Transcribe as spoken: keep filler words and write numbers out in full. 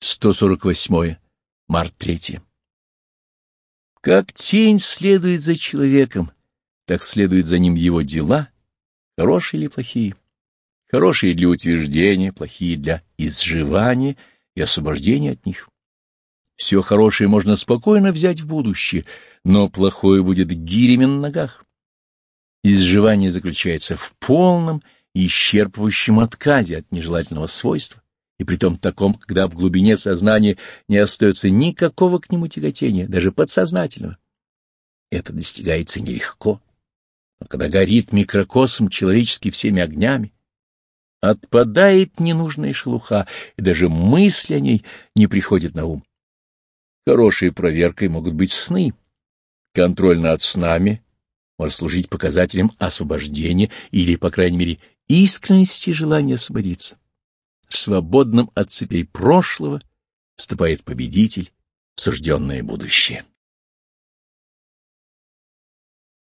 сто сорок восьмое. Март третье. Как тень следует за человеком, так следуют за ним его дела, хорошие или плохие. Хорошие для утверждения, плохие для изживания и освобождения от них. Все хорошее можно спокойно взять в будущее, но плохое будет гирями на ногах. Изживание заключается в полном и исчерпывающем отказе от нежелательного свойства, и притом таком, когда в глубине сознания не остается никакого к нему тяготения, даже подсознательного. Это достигается нелегко, но когда горит микрокосм человеческий всеми огнями, отпадает ненужная шелуха, и даже мысль о ней не приходит на ум. Хорошей проверкой могут быть сны. Контроль над снами может служить показателем освобождения или, по крайней мере, искренности желания освободиться. Свободным от цепей прошлого вступает победитель в сужденное будущее.